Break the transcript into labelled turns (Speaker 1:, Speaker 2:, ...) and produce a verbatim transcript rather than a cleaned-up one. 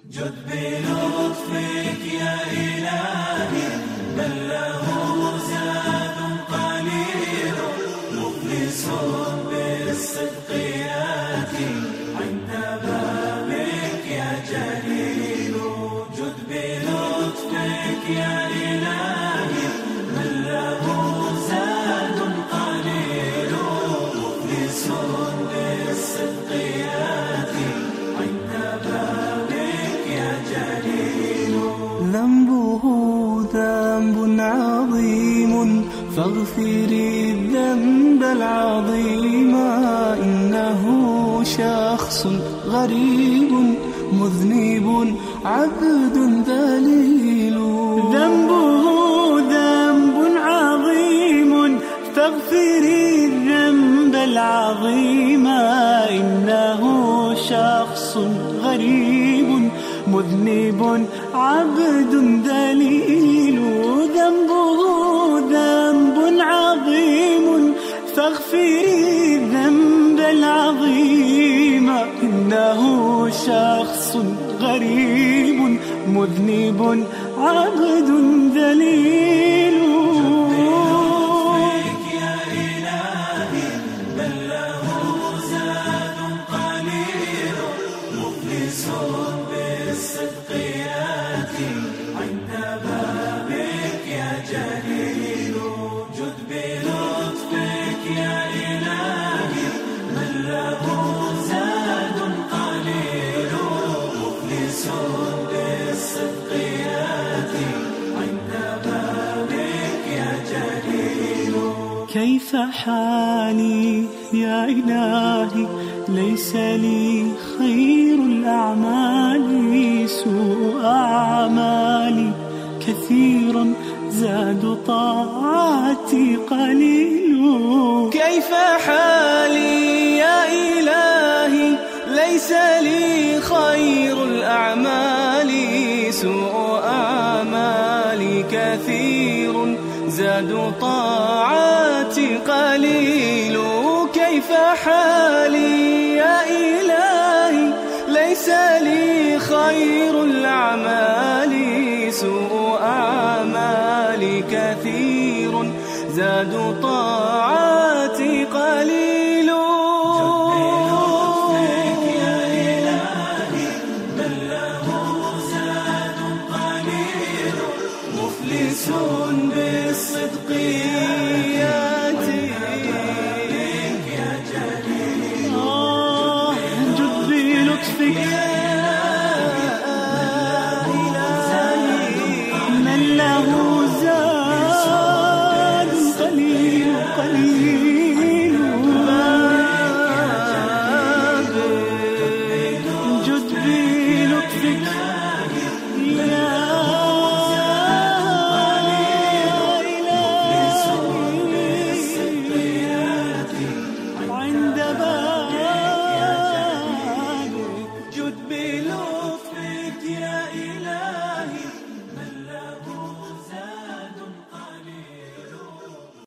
Speaker 1: جد بلطفك يا إلهي من له زاد قليل مخلص بالصدق ياتي عند بابك يا جليل. جد بلطفك يا إلهي من له زاد قليل مخلص بالصدق ياتي عند بابك يا جليل.
Speaker 2: ذنبه ذنب عظيم فاغفري الذنب العظيم إنه شخص غريب مذنب عبد ذليل.
Speaker 3: ذنبه ذنب عظيم فاغفري الذنب العظيم إنه شخص غريب مذنب عبد ذليل. ذنبه ذنب عظيم فاغفري الذنب العظيم إنه شخص غريب مذنب عبد ذليل.
Speaker 1: بالصدق ياتي عند بابك يا جليل. جد بلطفك يا إلهي من له زاد قليل مخلص بالصدق ياتي عند بابك يا جليل.
Speaker 3: كيف حالي يا إلهي ليس لي خير الأعمال سوء أعمالي كثير زاد طاعتي قليل.
Speaker 2: كيف حالي يا إلهي ليس لي خير الأعمال سوء أعمالي كثير زاد طاعتي قليل. كيف حالي يا إلهي ليس لي خير الأعمال سوء أعمالي كثير زاد طاعتي قليل.
Speaker 1: مخلص بالصدق ياتي
Speaker 3: جد بلطفك